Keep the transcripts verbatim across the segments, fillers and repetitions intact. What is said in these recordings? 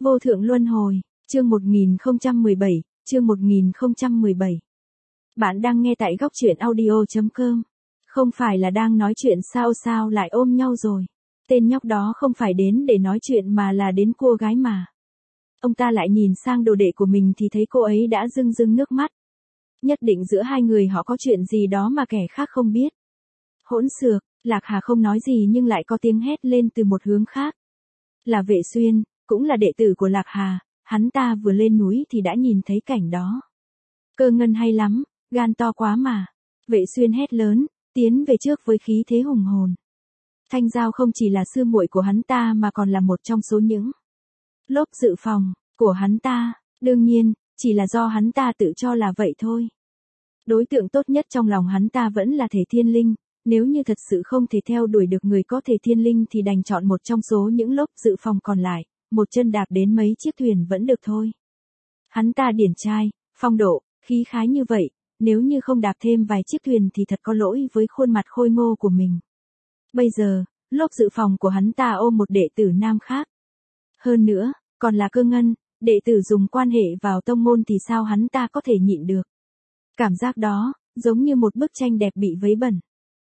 Vô thượng luân hồi, chương một nghìn không trăm mười bảy, chương một nghìn không trăm mười bảy. Bạn đang nghe tại góc truyện audio chấm com. Không phải là đang nói chuyện sao sao lại ôm nhau rồi. Tên nhóc đó không phải đến để nói chuyện mà là đến cua gái mà. Ông ta lại nhìn sang đồ đệ của mình thì thấy cô ấy đã rưng rưng nước mắt. Nhất định giữa hai người họ có chuyện gì đó mà kẻ khác không biết. Hỗn xược, Lạc Hà không nói gì nhưng lại có tiếng hét lên từ một hướng khác. Là Vệ Xuyên, cũng là đệ tử của Lạc Hà, hắn ta vừa lên núi thì đã nhìn thấy cảnh đó. Cơ Ngân hay lắm, gan to quá mà. Vệ Xuyên hét lớn, tiến về trước với khí thế hùng hồn. Thanh Giao không chỉ là sư muội của hắn ta mà còn là một trong số những lốp dự phòng của hắn ta, đương nhiên, chỉ là do hắn ta tự cho là vậy thôi. Đối tượng tốt nhất trong lòng hắn ta vẫn là Thể Thiên Linh, nếu như thật sự không thể theo đuổi được người có Thể Thiên Linh thì đành chọn một trong số những lốp dự phòng còn lại, một chân đạp đến mấy chiếc thuyền vẫn được thôi. Hắn ta điển trai, phong độ, khí khái như vậy, nếu như không đạp thêm vài chiếc thuyền thì thật có lỗi với khuôn mặt khôi ngô của mình. Bây giờ, lốp dự phòng của hắn ta ôm một đệ tử nam khác. Hơn nữa, còn là Cơ Ngân, đệ tử dùng quan hệ vào tông môn thì sao hắn ta có thể nhịn được. Cảm giác đó, giống như một bức tranh đẹp bị vấy bẩn.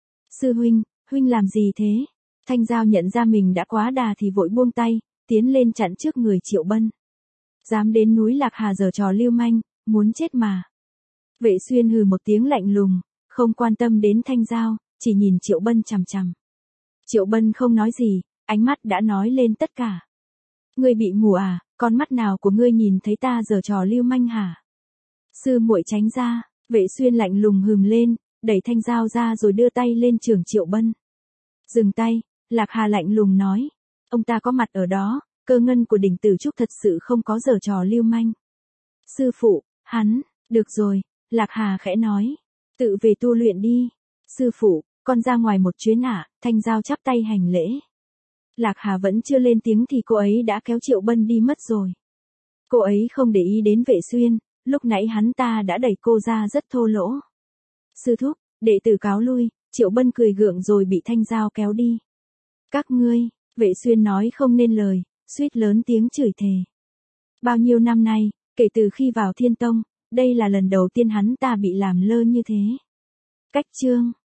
Sư huynh, huynh làm gì thế? Thanh Giao nhận ra mình đã quá đà thì vội buông tay, tiến lên chặn trước người Triệu Bân. Dám đến núi Lạc Hà giở trò lưu manh, muốn chết mà. Vệ Xuyên hừ một tiếng lạnh lùng, không quan tâm đến Thanh Giao, chỉ nhìn Triệu Bân chằm chằm. Triệu Bân không nói gì, ánh mắt đã nói lên tất cả. Ngươi bị mù à, con mắt nào của ngươi nhìn thấy ta giở trò lưu manh hả? Sư muội tránh ra, Vệ Xuyên lạnh lùng hừm lên, đẩy Thanh Giao ra rồi đưa tay lên chưởng Triệu Bân. Dừng tay, Lạc Hà lạnh lùng nói. Ông ta có mặt ở đó, Cơ Ngân của đỉnh Tử Trúc thật sự không có giở trò lưu manh. Sư phụ, hắn, được rồi, Lạc Hà khẽ nói. Tự về tu luyện đi. Sư phụ, con ra ngoài một chuyến ạ, Thanh Giao chắp tay hành lễ. Lạc Hà vẫn chưa lên tiếng thì cô ấy đã kéo Triệu Bân đi mất rồi. Cô ấy không để ý đến Vệ Xuyên, lúc nãy hắn ta đã đẩy cô ra rất thô lỗ. Sư thúc, đệ tử cáo lui, Triệu Bân cười gượng rồi bị Thanh Giao kéo đi. Các ngươi, Vệ Xuyên nói không nên lời, suýt lớn tiếng chửi thề. Bao nhiêu năm nay, kể từ khi vào Thiên Tông, đây là lần đầu tiên hắn ta bị làm lơ như thế. Cách chương.